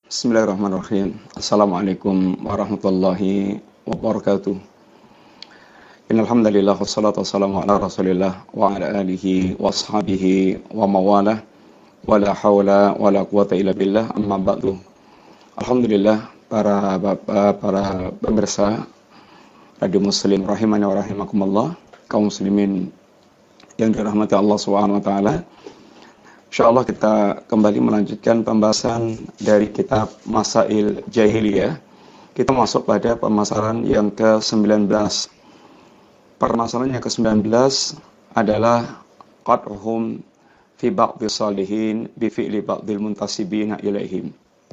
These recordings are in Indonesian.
Bismillahirrahmanirrahim. Assalamualaikum warahmatullahi wabarakatuh. Innal hamdalillah wassalatu wassalamu ala Rasulillah wa ala alihi washabihi wa mawalah. Wala haula wala quwata illa billah. Amma ba'du. Alhamdulillah para bapak, para pemirsa Radio Muslim rahimani wa rahimakumullah, kaum muslimin yang dirahmati Allah Subhanahu wa taala. Insyaallah kita kembali melanjutkan pembahasan dari kitab Masail Jahiliyah. Kita masuk pada pemasaran yang ke-19. Permasalahan yang ke-19 adalah qad'uhum fi ba'dhi salihin bi fi'li ba'dhil muntasibina ilaihim.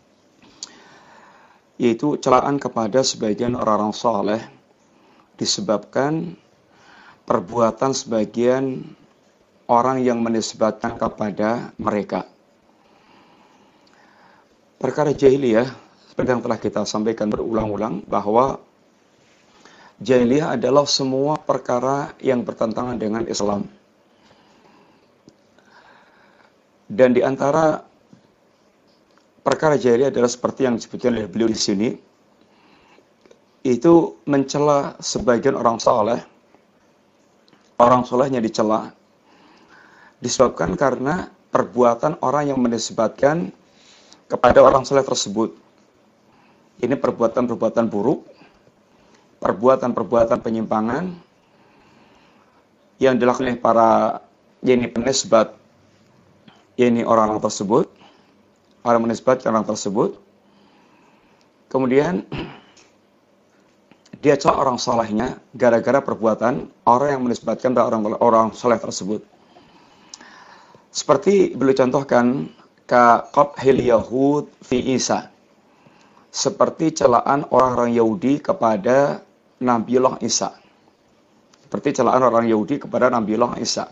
Yaitu celaan kepada sebagian orang-orang saleh disebabkan perbuatan sebagian orang yang menisbatkan kepada mereka. Perkara jahiliyah, seperti yang telah kita sampaikan berulang-ulang, bahwa jahiliyah adalah semua perkara yang bertentangan dengan Islam. Dan di antara perkara jahiliyah adalah seperti yang disebutkan oleh beliau di sini, itu mencela sebagian orang saleh. Orang salehnya dicela disebabkan karena perbuatan orang yang menisbatkan kepada orang saleh tersebut. Ini perbuatan-perbuatan buruk, perbuatan-perbuatan penyimpangan yang dilakukan oleh para penisbat orang tersebut, orang menisbatkan orang tersebut. Kemudian dia cela orang salehnya gara-gara perbuatan orang yang menisbatkan kepada orang saleh tersebut. Seperti beliau contohkan qadhil Yahud fi Isa. Seperti celaan orang-orang Yahudi kepada Nabiullah Isa. Seperti celaan orang Yahudi kepada Nabiullah Isa.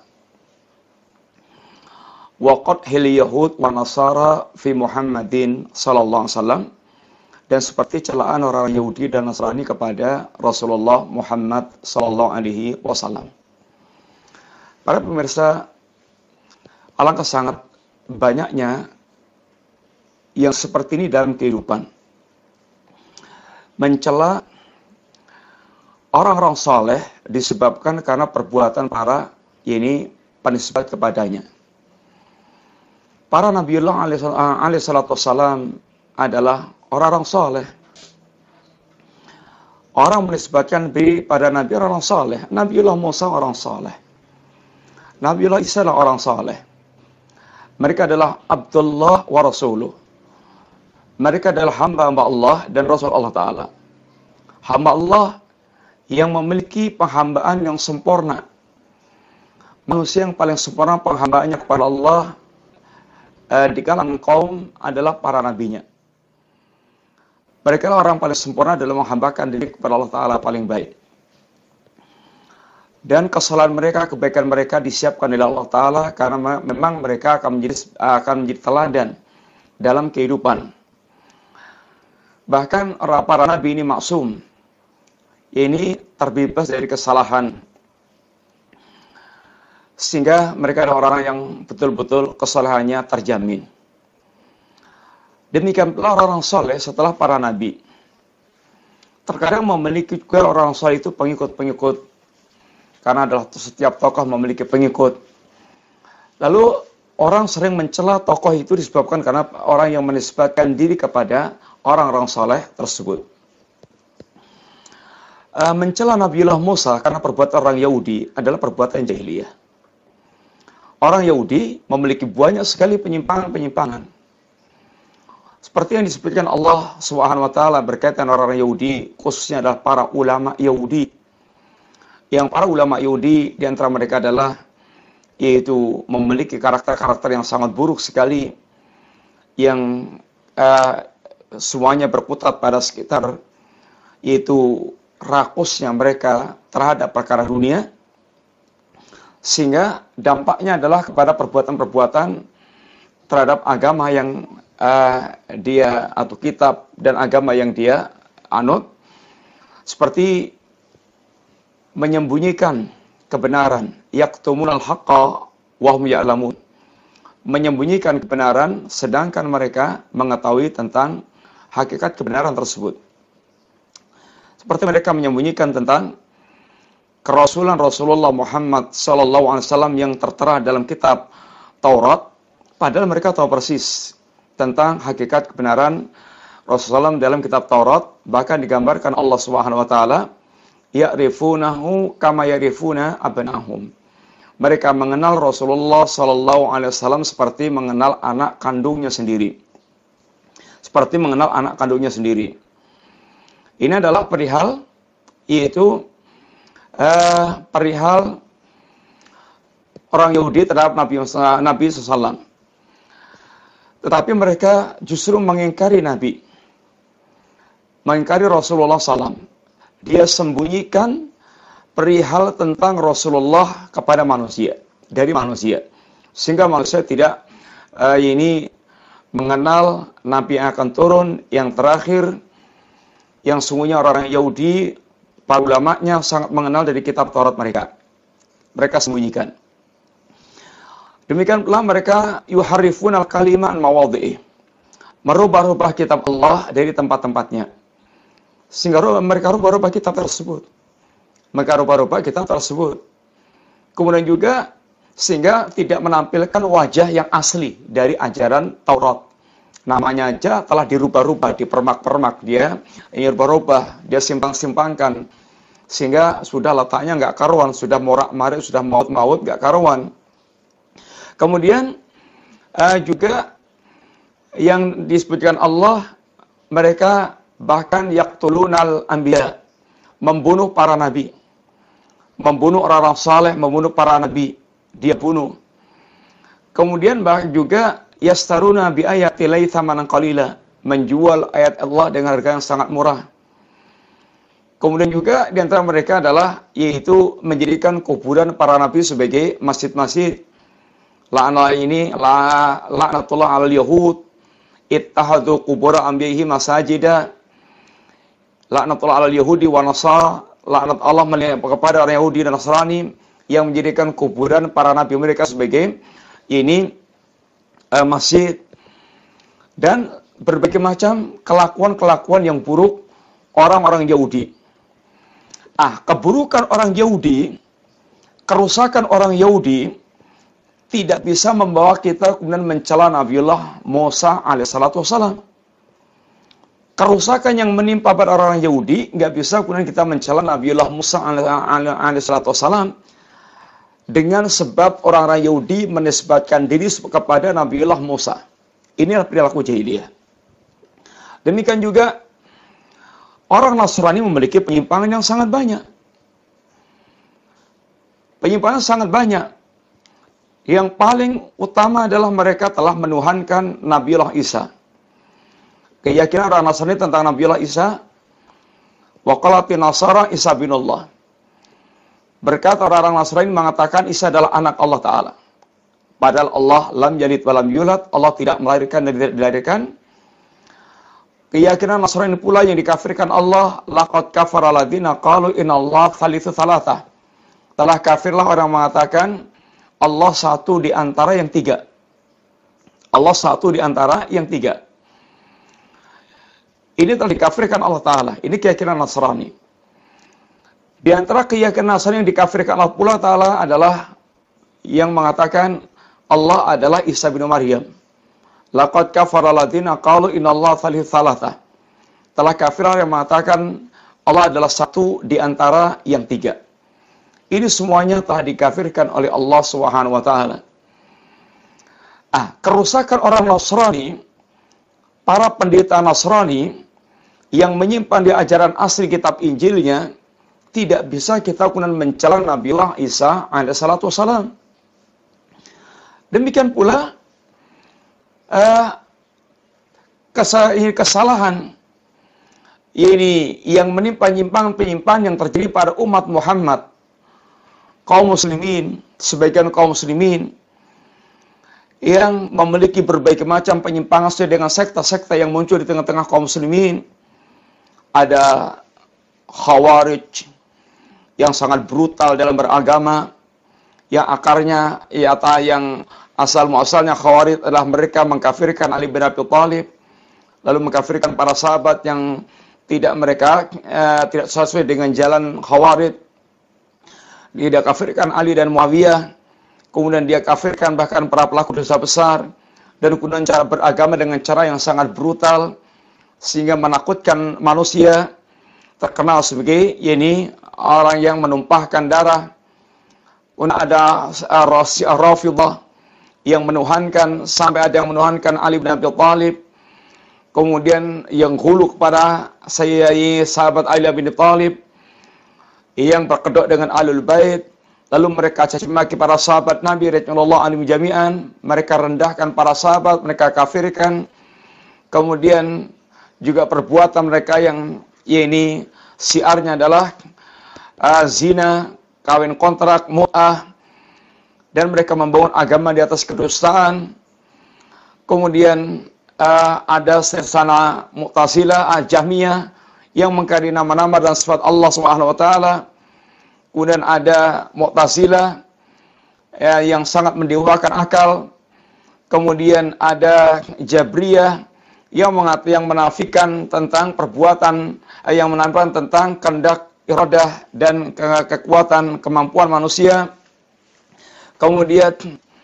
Wa qadhil Yahud wa Nasara fi Muhammadin sallallahu alaihi wasallam. Dan seperti celaan orang Yahudi dan Nasrani kepada Rasulullah Muhammad sallallahu alaihi wasallam. Para pemirsa, alangkah sangat banyaknya yang seperti ini dalam kehidupan. Mencela orang-orang saleh disebabkan karena perbuatan para penisbat kepadanya. Para Nabiullah alaihi salatu wassalam adalah orang-orang saleh. Orang menisbatkan pada Nabi orang saleh. Nabiullah Musa orang saleh. Nabiullah Isa adalah orang saleh. Mereka adalah Abdullah wa Rasuluh. Mereka adalah hamba-hamba Allah dan Rasul Allah Ta'ala. Hamba Allah yang memiliki penghambaan yang sempurna. Manusia yang paling sempurna penghambaannya kepada Allah di kalangan kaum adalah para nabinya. Mereka adalah orang paling sempurna dalam menghambakan diri kepada Allah Ta'ala paling baik. Dan kesalahan mereka, kebaikan mereka disiapkan oleh Allah Ta'ala karena memang mereka akan menjadi teladan dalam kehidupan. Bahkan para nabi ini maksum. Ini terbebas dari kesalahan. Sehingga mereka adalah orang yang betul-betul kesalahannya terjamin. Demikian pula orang soleh setelah para nabi. Terkadang memiliki juga orang soleh itu pengikut-pengikut. Karena adalah setiap tokoh memiliki pengikut. Lalu orang sering mencela tokoh itu disebabkan karena orang yang menisbatkan diri kepada orang-orang saleh tersebut. Mencela Nabiullah Musa karena perbuatan orang Yahudi adalah perbuatan jahiliyah. Orang Yahudi memiliki banyak sekali penyimpangan-penyimpangan. Seperti yang disebutkan Allah Subhanahu wa taala berkaitan orang-orang Yahudi, khususnya adalah para ulama Yahudi. Yang para ulama Yahudi di antara mereka adalah yaitu memiliki karakter-karakter yang sangat buruk sekali, yang semuanya berputar pada sekitar yaitu rakusnya mereka terhadap perkara dunia, sehingga dampaknya adalah kepada perbuatan-perbuatan terhadap agama yang dia atau kitab dan agama yang dia anut, seperti menyembunyikan kebenaran, yaktumunal haqqa wa hum ya'lamun, menyembunyikan kebenaran sedangkan mereka mengetahui tentang hakikat kebenaran tersebut. Seperti mereka menyembunyikan tentang kerasulan Rasulullah Muhammad SAW yang tertera dalam kitab Taurat, padahal mereka tahu persis tentang hakikat kebenaran Rasulullah SAW dalam kitab Taurat. Bahkan digambarkan Allah Subhanahu wa taala, ya'rifunahu kama ya'rifuna abnahum. Mereka mengenal Rasulullah SAW seperti mengenal anak kandungnya sendiri. Seperti mengenal anak kandungnya sendiri. Ini adalah perihal, yaitu perihal orang Yahudi terhadap Nabi SAW. Tetapi mereka justru mengingkari Nabi. Mengingkari Rasulullah SAW. Dia sembunyikan perihal tentang Rasulullah kepada manusia, dari manusia, sehingga manusia tidak mengenal Nabi yang akan turun, yang terakhir, yang sungguhnya orang Yahudi, para ulamanya sangat mengenal dari kitab Taurat mereka. Mereka sembunyikan. Demikian pula mereka yuharrifun al-kalima an mawadhi'i, merubah-rubah kitab Allah dari tempat-tempatnya, sehingga mereka rubah-rubah kitab tersebut. Mereka rubah-rubah kitab tersebut. Kemudian juga sehingga tidak menampilkan wajah yang asli dari ajaran Taurat. Namanya aja telah dirubah-rubah, dipermak-permak, dia ini rubah-rubah, dia simpang-simpangkan, sehingga sudah letaknya nggak karuan, sudah morak-marik, sudah maut-maut nggak karuan. Kemudian juga yang disebutkan Allah, mereka bahkan yaqtulunal anbiya, membunuh para nabi. Membunuh orang-orang saleh, membunuh para nabi, dia bunuh. Kemudian juga yastaruna bi ayati lai thamanan qalila, menjual ayat Allah dengan harga yang sangat murah. Kemudian juga di antara mereka adalah yaitu menjadikan kuburan para nabi sebagai masjid-masjid. La'natullah 'alal yahud ittahadzu qubur anbiya'ihim masajida. La'natullah 'alal yahudi wa nasara, laknat Allah kepada orang Yahudi dan Nasrani yang menjadikan kuburan para nabi mereka sebagai masjid, dan berbagai macam kelakuan-kelakuan yang buruk orang-orang Yahudi. Keburukan orang Yahudi, kerusakan orang Yahudi tidak bisa membawa kita kemudian mencela Nabiullah Musa alaihissalatu wassalam. Kerusakan yang menimpa pada orang Yahudi nggak bisa kemudian kita mencela Nabiullah Musa alaihissalatu wassalam dengan sebab orang-orang Yahudi menisbatkan diri kepada Nabiullah Musa. Inilah perilaku jahiliyah. Demikian juga orang Nasrani memiliki penyimpangan yang sangat banyak. Penyimpangan sangat banyak. Yang paling utama adalah mereka telah menuhankan Nabiullah Isa. Keyakinan orang Nasrani tentang Nabiullah Isa, wa qalati nasara Isa binullah. Berkata orang-orang Nasrani mengatakan Isa adalah anak Allah Ta'ala. Padahal Allah lam yalid wa lam yulad, Allah tidak melahirkan dan tidak dilahirkan. Keyakinan Nasrani pula yang dikafirkan Allah, laqad kafara alladziina qalu innallaha thalithu thalathah. Telah kafirlah orang mengatakan Allah satu di antara yang tiga. Allah satu di antara yang tiga. Ini telah dikafirkan Allah Ta'ala. Ini keyakinan Nasrani. Di antara keyakinan Nasrani yang dikafirkan Allah pula Ta'ala adalah yang mengatakan Allah adalah Isa bin Maryam. Laqad kafara alladziina qalu innallaha thalithu thalathah. Telah kafir yang mengatakan Allah adalah satu di antara yang tiga. Ini semuanya telah dikafirkan oleh Allah Subhanahu wa taala. Kerusakan orang Nasrani, para pendeta Nasrani yang menyimpan di ajaran asli kitab Injilnya, tidak bisa kita kemudian mencela Nabiullah Isa alaihissalatu wassalam. Demikian pula kesalahan ini yang menimpa penyimpangan yang terjadi pada umat Muhammad, kaum muslimin, sebagian kaum muslimin yang memiliki berbagai macam penyimpangan sesuai dengan sekta-sekta yang muncul di tengah-tengah kaum muslimin. Ada Khawarij yang sangat brutal dalam beragama, yang akarnya yang asal muasalnya Khawarij adalah mereka mengkafirkan Ali bin Abi Thalib, lalu mengkafirkan para sahabat yang tidak sesuai dengan jalan Khawarij. Dia kafirkan Ali dan Muawiyah, kemudian dia kafirkan bahkan para pelaku dosa besar, dan kemudian cara beragama dengan cara yang sangat brutal sehingga menakutkan manusia, terkenal sebagai orang yang menumpahkan darah. Kemudian ada Rafidhah yang menuhankan, sampai ada yang menuhankan Ali bin Abi Thalib. Kemudian yang hulu kepada sahabat Ali bin Abi Thalib, yang berkedok dengan Ahlul Bait. Lalu mereka caci maki para sahabat Nabi radhiyallahu anhum jami'an. Mereka rendahkan para sahabat, mereka kafirkan. Kemudian juga perbuatan mereka yang siarnya adalah zina, kawin kontrak, mu'ah, dan mereka membangun agama di atas kedustaan. Kemudian ada sersana Mu'tazilah, Jahmiyah yang mengkaji nama-nama dan sifat Allah Subhanahu wa taala. Kemudian ada Mu'tazilah yang sangat mendewakan akal. Kemudian ada Jabriyah yang menafikan tentang perbuatan, yang menafikan tentang kehendak, iradah, dan kekuatan kemampuan manusia. Kemudian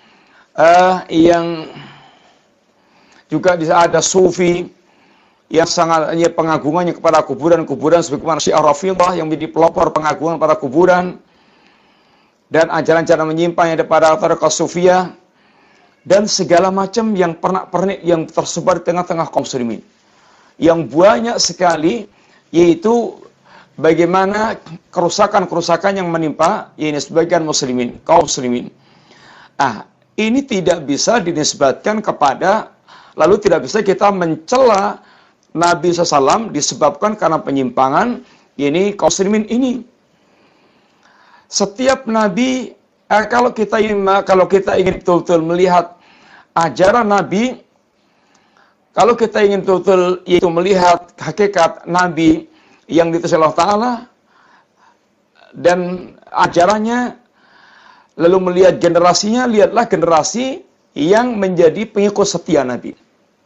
yang juga ada Sufi yang sangat pengagungannya kepada kuburan-kuburan, sebagaimana Syiah Rafidhah yang menjadi pelopor pengagungan pada kuburan, dan ajaran-ajaran menyimpang daripada Tariqah Sufiyah, dan segala macam yang pernak-pernik yang tersebar di tengah-tengah kaum muslimin. Yang banyak sekali, yaitu bagaimana kerusakan-kerusakan yang menimpa sebagian muslimin, kaum muslimin. Ini tidak bisa dinisbatkan kepada, lalu tidak bisa kita mencela Nabi SAW disebabkan karena penyimpangan kaum muslimin ini. Setiap Nabi, kalau kita ingin betul-betul melihat ajaran Nabi, kalau kita ingin betul-betul melihat hakikat Nabi yang diutus Allah Ta'ala dan ajarannya, lalu melihat generasinya, lihatlah generasi yang menjadi pengikut setia Nabi.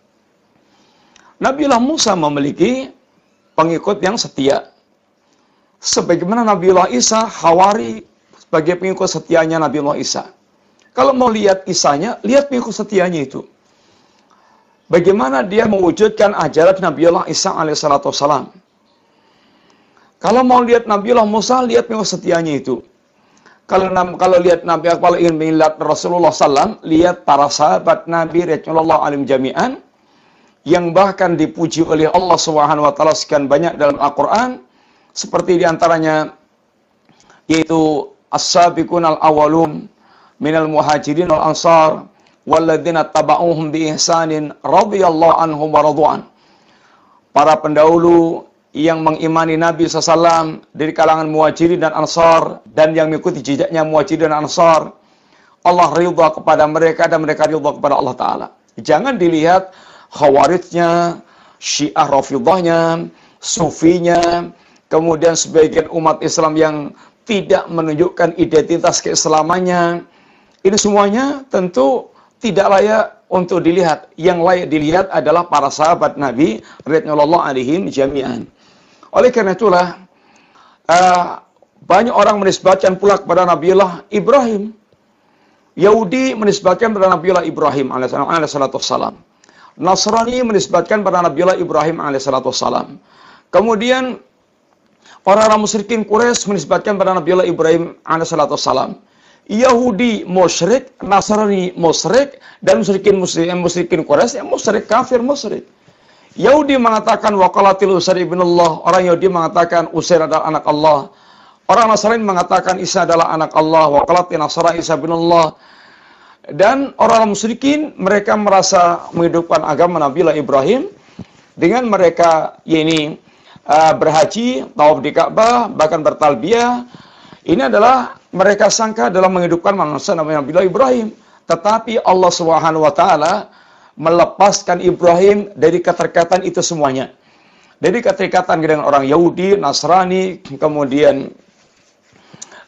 Nabiullah Musa memiliki pengikut yang setia. Sebagaimana Nabiullah Isa, Hawari sebagai pengikut setianya Nabiullah Isa. Kalau mau lihat Isanya, lihat pengikut setianya itu. Bagaimana dia mewujudkan ajaran Nabiullah Isa alaihissalatu wassalam. Kalau mau lihat Nabiullah Musa, lihat pengikut setianya itu. Kalau lihat Nabi, kalau ingin melihat Rasulullah SAW, lihat para sahabat Nabi radhiyallahu anhum jami'an, yang bahkan dipuji oleh Allah Subhanahu wa taala sekian banyak dalam Al-Qur'an, seperti diantaranya yaitu as-sabiqun al-awwalun minal muhajirin wal ansar walladzina tabauhum bi ihsanin radhiyallahu anhum wa radwan. Para pendahulu yang mengimani Nabi SAW dari kalangan muhajirin dan ansar, dan yang mengikuti jejaknya muhajirin dan ansar, Allah ridha kepada mereka dan mereka ridha kepada Allah Ta'ala. Jangan dilihat Khawarijnya, Syiah Rafidhahnya, Sufinya, kemudian sebagian umat Islam yang tidak menunjukkan identitas keislamannya. Ini semuanya tentu tidak layak untuk dilihat. Yang layak dilihat adalah para sahabat Nabi radhiyallahu anhum jami'an. Oleh karena itulah banyak orang menisbatkan pula kepada Nabiullah Ibrahim. Yahudi menisbatkan kepada Nabiullah Ibrahim alaihissalatu wassalam. Nasrani menisbatkan pada Nabiullah Ibrahim alaihissalatu wassalam. Kemudian orang-orang musyrikin Quraisy menisbatkan pada Nabiullah Ibrahim alaihissalatu wassalam. Yahudi musyrik, Nasrani musyrik, dan musyrikin Quraisy yang musyrik, kafir musyrik. Yahudi mengatakan waqalatil Usair ibnullah, orang Yahudi mengatakan Usair adalah anak Allah. Orang Nasrani mengatakan Isa adalah anak Allah, waqalatil Nasara Isa ibnullah. Dan orang musyrikin mereka merasa menghidupkan agama Nabiullah Ibrahim dengan mereka berhaji, tawaf di Ka'bah, bahkan bertalbiyah. Ini adalah mereka sangka dalam menghidupkan manusia Nabiullah Ibrahim. Tetapi Allah Subhanahu wa taala melepaskan Ibrahim dari keterikatan itu semuanya. Dari keterikatan dengan orang Yahudi, Nasrani, kemudian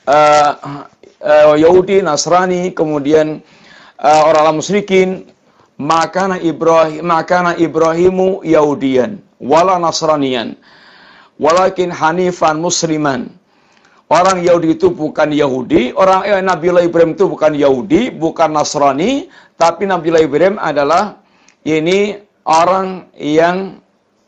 Yahudi, Nasrani, kemudian orang-orang musyrikin, makana Ibrahimu Yahudiyan wala Nasraniyan walakin hanifan musliman. Orang Yahudi itu bukan Yahudi, Nabiullah Ibrahim itu bukan Yahudi, bukan Nasrani, tapi Nabiullah Ibrahim adalah ini orang yang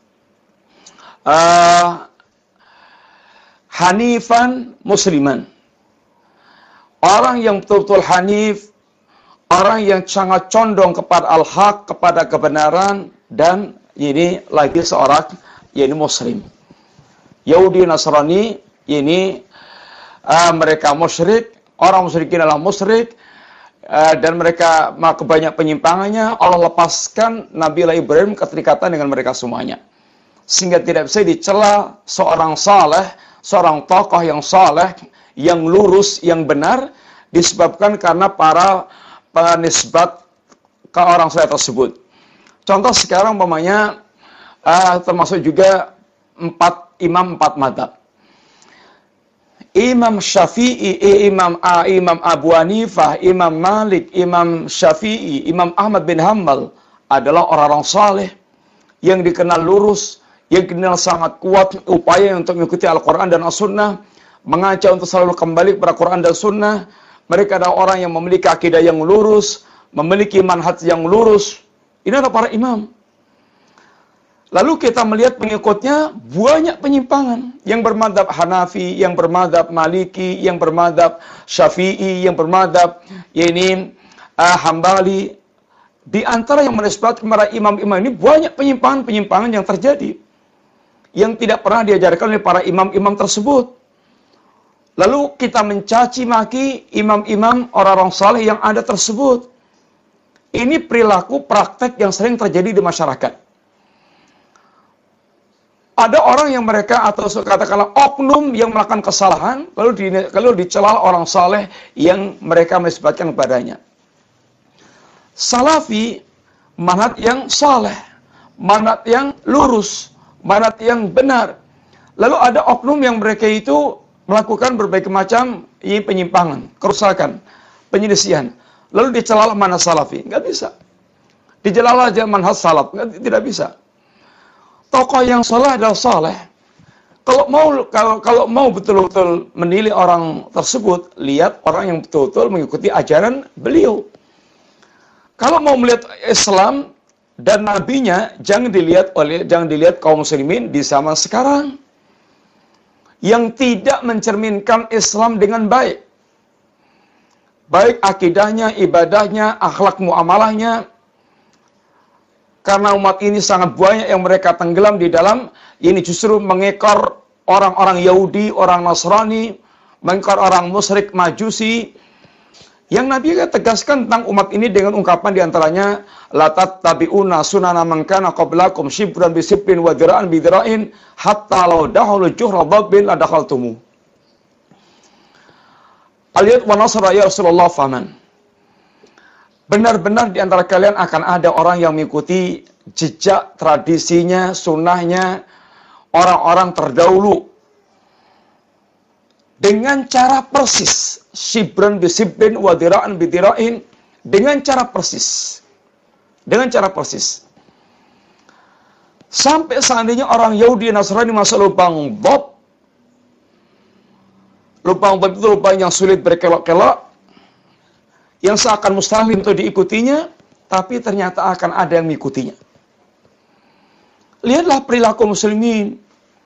hanifan musliman. Orang yang betul-betul hanif, orang yang sangat condong kepada al-haq, kepada kebenaran, dan ini lagi seorang ini muslim. Yahudi Nasrani ini mereka musyrik, orang musyrikin adalah musyrik, dan mereka kebanyak penyimpangannya. Allah lepaskan Nabiullah Ibrahim keterikatan dengan mereka semuanya, sehingga tidak bisa dicela seorang saleh, seorang tokoh yang saleh, yang lurus, yang benar, disebabkan karena para penisbat ke orang saleh tersebut. Contoh sekarang umpamanya termasuk juga imam empat madzhab. Imam Syafi'i, Imam Abu Hanifah, Imam Malik, Imam Syafi'i, Imam Ahmad bin Hanbal adalah orang-orang saleh yang dikenal lurus, yang dikenal sangat kuat upaya untuk mengikuti Al-Quran dan As-Sunnah, mengajak untuk selalu kembali kepada Quran dan Sunnah. Mereka adalah orang yang memiliki akidah yang lurus, memiliki manhaj yang lurus. Ini adalah para imam. Lalu kita melihat pengikutnya banyak penyimpangan. Yang bermadhab Hanafi, yang bermadhab Maliki, yang bermadhab Syafi'i, yang bermadhab Hambali. Di antara yang menisbatkan para imam-imam ini banyak penyimpangan-penyimpangan yang terjadi, yang tidak pernah diajarkan oleh para imam-imam tersebut. Lalu kita mencaci maki imam-imam orang-orang saleh yang ada tersebut. Ini perilaku praktek yang sering terjadi di masyarakat. Ada orang yang mereka atau katakanlah oknum yang melakukan kesalahan, lalu dicela orang saleh yang mereka menisbatkan kepadanya. Salafi, manhaj yang saleh, manhaj yang lurus, manhaj yang benar. Lalu ada oknum yang mereka itu melakukan berbagai macam penyimpangan, kerusakan, penyelisihan. Lalu dicela mana salafi? Nggak bisa. Dicela aja manhaj salaf, tidak bisa. Tokoh yang saleh adalah saleh. Kalau mau betul-betul menilai orang tersebut, lihat orang yang betul-betul mengikuti ajaran beliau. Kalau mau melihat Islam dan nabinya, jangan dilihat kaum muslimin di zaman sekarang yang tidak mencerminkan Islam dengan baik. Baik akidahnya, ibadahnya, akhlak muamalahnya. Karena umat ini sangat banyak yang mereka tenggelam di dalam ini, justru mengekor orang-orang Yahudi, orang Nasrani, mengekor orang musyrik Majusi. Yang Nabi tegaskan tentang umat ini dengan ungkapan diantaranya, la tattabi'una sunana man kana qablakum shibran bi shibrin wa dira'an bi dira'in hatta law dakhulu juhra dhabbin la dakhaltumu. Aliyat wa nasra ya Rasulullah faman. Benar-benar di antara kalian akan ada orang yang mengikuti jejak, tradisinya, sunnahnya, orang-orang terdahulu. Dengan cara persis. Shibran bisibrin, wadira'an bidira'in. Dengan cara persis. Dengan cara persis. Sampai seandainya orang Yahudi Nasrani masuk lubang bob. Lubang bob itu lubang yang sulit berkelok-kelok, yang seakan mustahil untuk diikutinya, tapi ternyata akan ada yang mengikutinya. Lihatlah perilaku muslimin,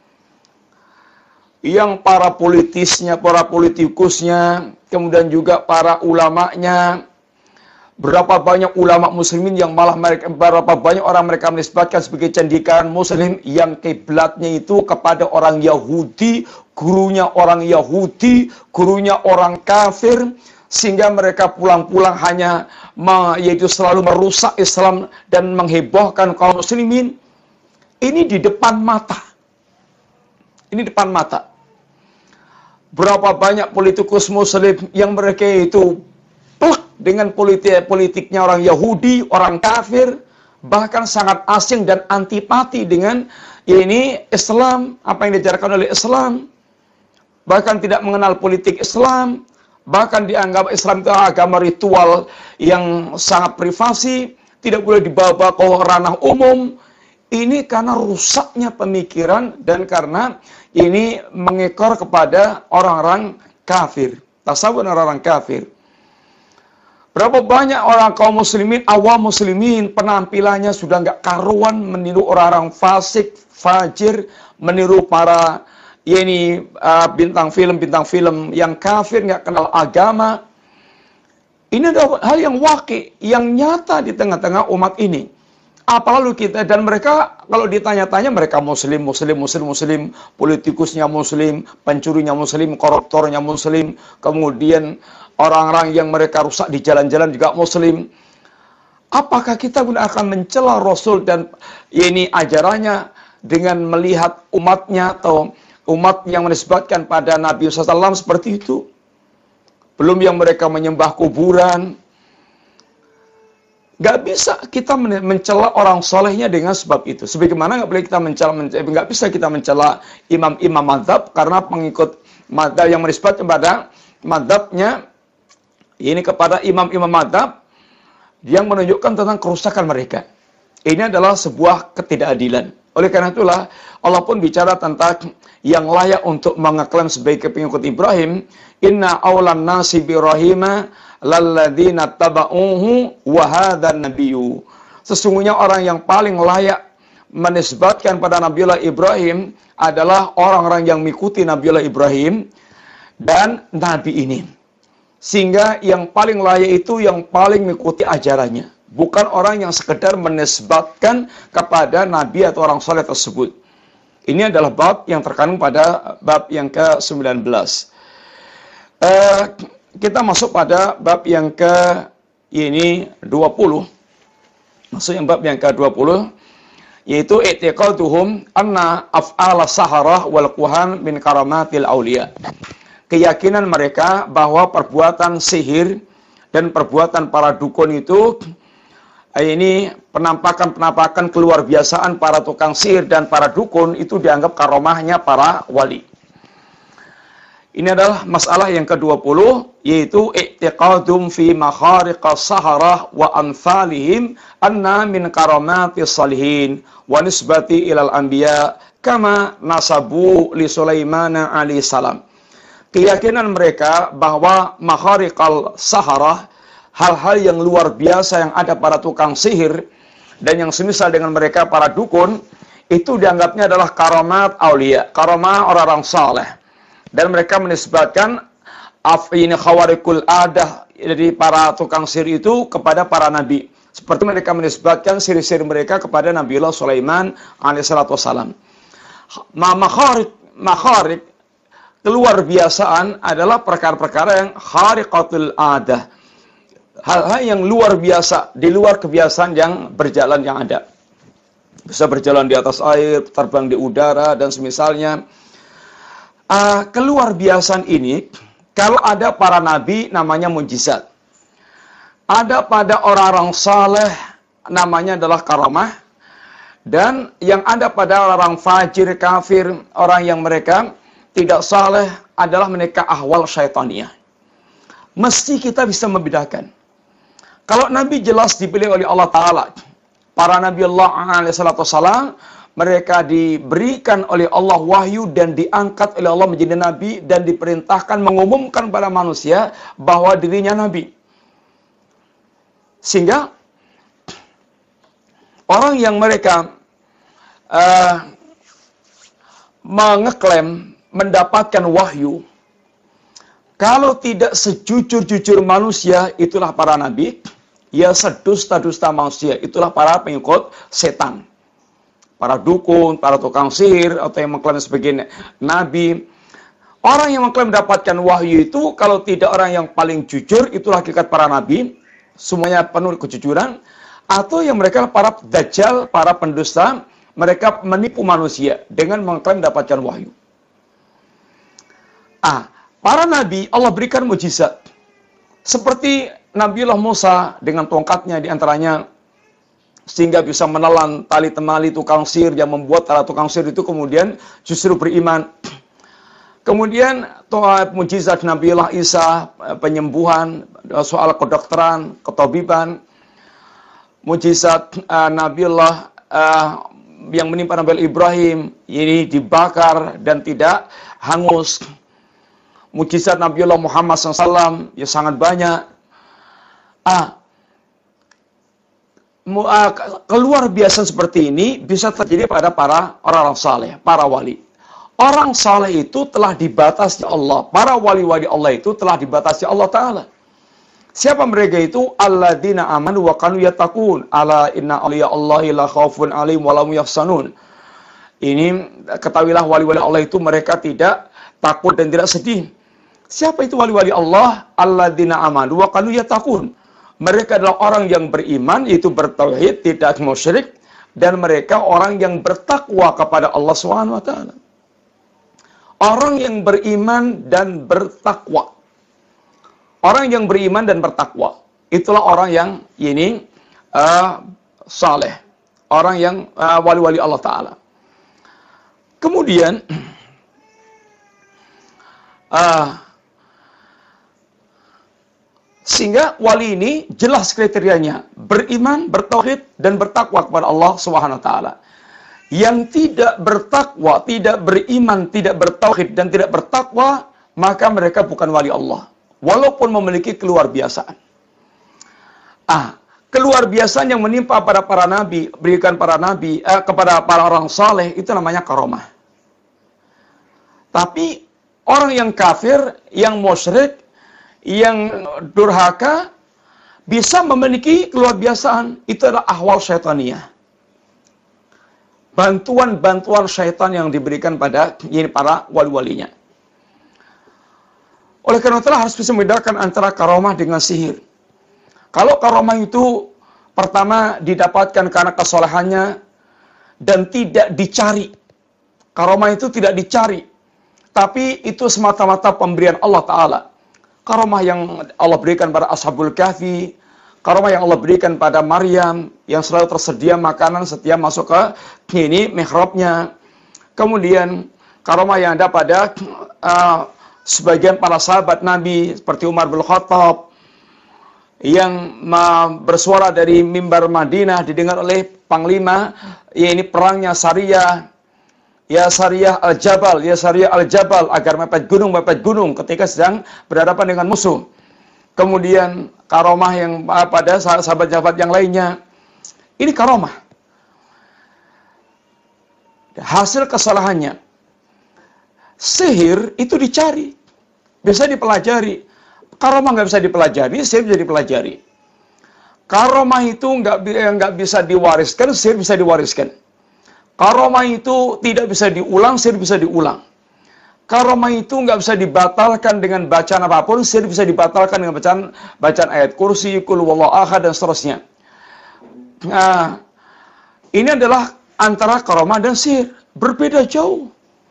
yang para politisnya, para politikusnya, kemudian juga para ulamanya. Berapa banyak ulama muslimin yang malah berapa banyak orang mereka menisbatkan sebagai cendekiawan muslim yang kiblatnya itu kepada orang Yahudi, gurunya orang Yahudi, gurunya orang kafir, sehingga mereka pulang-pulang hanya yaitu selalu merusak Islam dan menghebohkan kaum muslimin. Ini di depan mata. Ini depan mata. Berapa banyak politikus muslim yang mereka itu plek dengan politiknya orang Yahudi, orang kafir, bahkan sangat asing dan antipati dengan ini Islam, apa yang diajarkan oleh Islam. Bahkan tidak mengenal politik Islam. Bahkan dianggap Islam itu agama ritual yang sangat privasi, tidak boleh dibawa ke ranah umum. Ini karena rusaknya pemikiran dan karena ini mengekor kepada orang-orang kafir. Tasawuf orang-orang kafir. Berapa banyak orang kaum muslimin, awam muslimin, penampilannya sudah nggak karuan, meniru orang-orang fasik, fajir, meniru para bintang film yang kafir, nggak kenal agama. Ini adalah hal yang wakil, yang nyata di tengah-tengah umat ini. Apa lalu kita, dan mereka kalau ditanya-tanya mereka muslim, politikusnya muslim, pencurinya muslim, koruptornya muslim, kemudian orang-orang yang mereka rusak di jalan-jalan juga muslim. Apakah kita pun akan mencela Rasul dan ini ajarannya dengan melihat umatnya atau umat yang menisbatkan pada Nabi SAW seperti itu? Belum yang mereka menyembah kuburan. Gak bisa kita mencela orang solehnya dengan sebab itu. Sebagaimana gak boleh kita gak bisa kita mencela imam-imam mazhab karena pengikut mazhab yang menisbatkan pada mazhabnya ini kepada imam-imam mazhab yang menunjukkan tentang kerusakan mereka. Ini adalah sebuah ketidakadilan. Oleh karena itulah Allah pun bicara tentang yang layak untuk mengeklaim sebagai pengikut Ibrahim. Inna awlan nasi bi Ibrahima lalladzina taba'uhu wa hadzan nabiyyu. Sesungguhnya orang yang paling layak menisbatkan pada Nabiullah Ibrahim adalah orang-orang yang mengikuti Nabiullah Ibrahim dan nabi ini. Sehingga yang paling layak itu yang paling mengikuti ajarannya, bukan orang yang sekedar menisbatkan kepada nabi atau orang soleh tersebut. Ini adalah bab yang terkandung pada bab yang ke-19. Kita masuk pada bab yang ke-20. Masuk yang bab yang ke-20, yaitu i'tiqaduhum anna af'ala saharah wal kuhan min karamatil auliya. Keyakinan mereka bahwa perbuatan sihir dan perbuatan para dukun itu ini penampakan-penampakan keluar biasaan para tukang sihir dan para dukun itu dianggap karomahnya para wali. Ini adalah masalah yang ke-20, yaitu i'tiqadum fi makhariqas saharah wa amsalihim anna min karamatis salihin wa nisbati ilal anbiya kama nasabu li Sulaiman alaihi salam. Keyakinan mereka bahwa makhariqal saharah, hal-hal yang luar biasa yang ada pada tukang sihir dan yang semisal dengan mereka para dukun, itu dianggapnya adalah karamat aulia, karamah orang-orang saleh. Dan mereka menisbatkan ini khawarikul adah dari para tukang sihir itu kepada para nabi. Seperti mereka menisbatkan sihir-sihir mereka kepada Nabiullah Sulaiman alaihissalatu wassalam. Makharik keluar biasaan adalah perkara-perkara yang khariqatul adah. Hal-hal yang luar biasa, di luar kebiasaan yang berjalan yang ada. Bisa berjalan di atas air, terbang di udara, dan semisalnya. Keluar biasaan ini, kalau ada para nabi namanya mujizat. Ada pada orang-orang saleh namanya adalah karamah. Dan yang ada pada orang fajir, kafir, orang yang mereka tidak saleh adalah mereka ahwal syaitaniyah. Mesti kita bisa membedakan. Kalau nabi jelas dipilih oleh Allah Ta'ala, para nabi Allah alaihissalam, mereka diberikan oleh Allah wahyu dan diangkat oleh Allah menjadi nabi dan diperintahkan mengumumkan pada manusia bahwa dirinya nabi. Sehingga orang yang mereka mengeklaim mendapatkan wahyu, kalau tidak sejujur-jujur manusia, itulah para nabi. Ya sedusta-dusta manusia, itulah para pengikut setan. Para dukun, para tukang sihir, atau yang mengklaim sebagai nabi. Orang yang mengklaim mendapatkan wahyu itu, kalau tidak orang yang paling jujur, itulah hakikat para nabi. Semuanya penuh kejujuran. Atau yang mereka para dajjal, para pendusta, mereka menipu manusia dengan mengklaim mendapatkan wahyu. Para nabi, Allah berikan mujizat. Seperti Nabiullah Musa dengan tongkatnya diantaranya, sehingga bisa menelan tali temali tukang sihir yang membuat para tukang sihir itu kemudian justru beriman. Kemudian mujizat Nabiullah Isa, penyembuhan, soal kedokteran, ketabiban. mujizat Nabiullah yang menimpa Nabi Ibrahim ini dibakar dan tidak hangus. Mujizat Nabiullah Muhammad SAW ya sangat banyak. Keluar biasa seperti ini bisa terjadi pada para orang saleh, para wali. Orang saleh itu telah dibatasi Allah. Para wali-wali Allah itu telah dibatasi Allah Ta'ala. Siapa mereka itu? Alladzina amanu wa kanu yattaqun. Ala inna awliya Allahi la khaufun alaihim wa lahum yahzanun. Ini ketahuilah wali-wali Allah itu mereka tidak takut dan tidak sedih. Siapa itu wali-wali Allah? Alladzina amanu wa kanu yattaqun. Mereka adalah orang yang beriman, yaitu bertauhid, tidak musyrik, dan mereka orang yang bertakwa kepada Allah Subhanahu wa taala. Orang yang beriman dan bertakwa. Orang yang beriman dan bertakwa. Itulah orang yang ini saleh. Orang yang wali-wali Allah Ta'ala. Kemudian, sehingga wali ini jelas kriterianya. Beriman, bertauhid, dan bertakwa kepada Allah Subhanahu wa taala. Yang tidak bertakwa, tidak beriman, tidak bertauhid, dan tidak bertakwa, maka mereka bukan wali Allah. Walaupun memiliki keluar biasaan. Keluar biasaan yang menimpa pada para nabi, berikan para nabi, kepada para orang saleh, itu namanya karomah. Tapi, orang yang kafir, yang musyrik, yang durhaka, bisa memiliki keluar biasaan. Itu adalah ahwal syaitaniyah. Bantuan-bantuan syaitan yang diberikan pada para wali-walinya. Oleh karena itulah harus bisa membedakan antara karomah dengan sihir. Kalau karomah itu pertama didapatkan karena kesolehannya dan tidak dicari. Karomah itu tidak dicari. Tapi itu semata-mata pemberian Allah Ta'ala. Karomah yang Allah berikan pada Ashabul Kahfi, karomah yang Allah berikan pada Maryam, yang selalu tersedia makanan setiap masuk ke mihrabnya. Kemudian karomah yang ada pada sebagian para sahabat Nabi, seperti Umar bin Khattab, yang bersuara dari mimbar Madinah, didengar oleh panglima, ini perangnya Sariyah. Ya Sariyah al-Jabal, ya Sariyah al-Jabal, agar mepet gunung ketika sedang berhadapan dengan musuh. Kemudian karomah yang pada sahabat-sahabat yang lainnya. Ini karomah. Hasil kesalahannya. Sihir itu dicari. Bisa dipelajari. Karomah nggak bisa dipelajari, sihir bisa dipelajari. Karomah itu nggak bisa diwariskan, sihir bisa diwariskan. Karomah itu tidak bisa diulang, sihir bisa diulang. Karomah itu nggak bisa dibatalkan dengan bacaan apapun, sihir bisa dibatalkan dengan bacaan ayat kursi, qul huwallahu ahad, dan seterusnya. Nah, ini adalah antara karomah dan sihir. Berbeda jauh.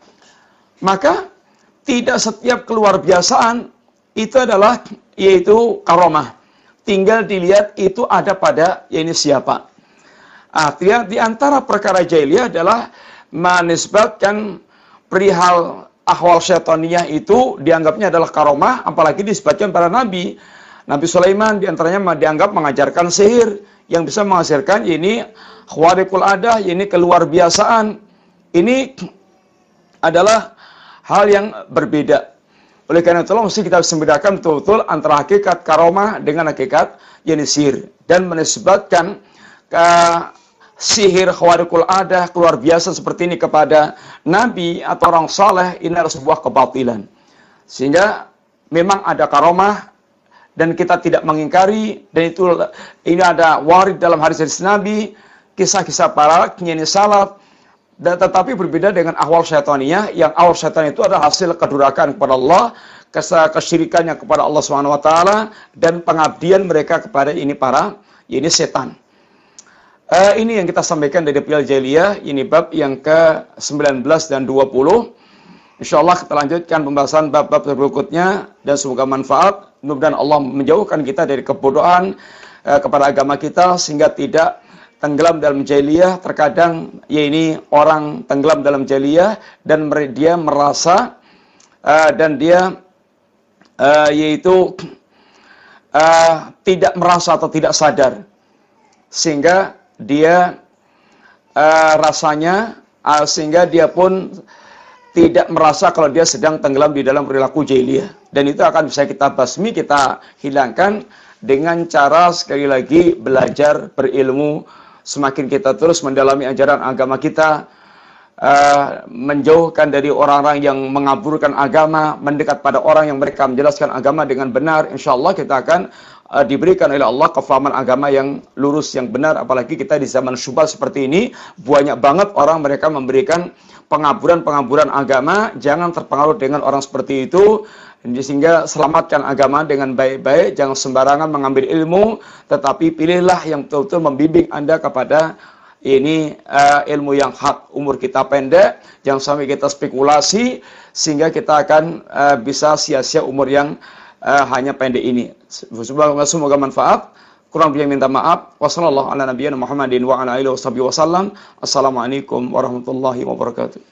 Maka, tidak setiap keluar biasaan itu adalah, yaitu karomah. Tinggal dilihat itu ada pada ini siapa. Artinya di antara perkara jahiliyah adalah menisbatkan perihal ahwal syaitaniyah itu dianggapnya adalah karomah, apalagi disebutkan para nabi. Nabi Sulaiman diantaranya dianggap mengajarkan sihir yang bisa menghasilkan ini khawariqul adah, ini keluar biasaan. Ini adalah hal yang berbeda. Oleh karena itu mesti kita membedakan betul-betul antara hakikat karomah dengan hakikat ini sihir, dan menisbatkan sihir khawariqul adah, keluar biasa seperti ini kepada nabi atau orang saleh, ini adalah sebuah kebatilan. Sehingga memang ada karomah dan kita tidak mengingkari, dan ini ada warid dalam hadis Nabi, kisah-kisah para penyanyi salaf, dan tetapi berbeda dengan ahwal syaitaniyah, yang ahwal syaitan itu adalah hasil kedurhakaan kepada Allah, kesyirikannya kepada Allah Subhanahu wa taala, dan pengabdian mereka kepada ini setan. Ini yang kita sampaikan dari Pial Jahiliyah, ini bab yang ke-19 dan 20. Insyaallah kita lanjutkan pembahasan bab-bab berikutnya, dan semoga manfaat. Mudah-mudahan Allah menjauhkan kita dari kebodohan kepada agama kita, sehingga tidak tenggelam dalam jahiliyah. Terkadang ini orang tenggelam dalam jahiliyah dan dia merasa dan dia yaitu tidak merasa atau tidak sadar sehingga dia sehingga dia pun tidak merasa kalau dia sedang tenggelam di dalam perilaku jahiliyah. Dan itu akan bisa kita basmi, kita hilangkan dengan cara sekali lagi belajar, berilmu. Semakin kita terus mendalami ajaran agama kita, menjauhkan dari orang-orang yang mengaburkan agama, mendekat pada orang yang mereka menjelaskan agama dengan benar, insya Allah kita akan diberikan oleh Allah kefahaman agama yang lurus, yang benar. Apalagi kita di zaman syubhat seperti ini, banyak banget orang mereka memberikan pengaburan-pengaburan agama. Jangan terpengaruh dengan orang seperti itu, sehingga selamatkan agama dengan baik-baik. Jangan sembarangan mengambil ilmu, tetapi pilihlah yang betul-betul membimbing Anda kepada ini ilmu yang hak. Umur kita pendek, jangan sampai kita spekulasi sehingga kita akan bisa sia-sia umur yang hanya pendek ini. Semoga manfaat. Kurang lebih minta maaf. Wassalamualaikum warahmatullahi wabarakatuh.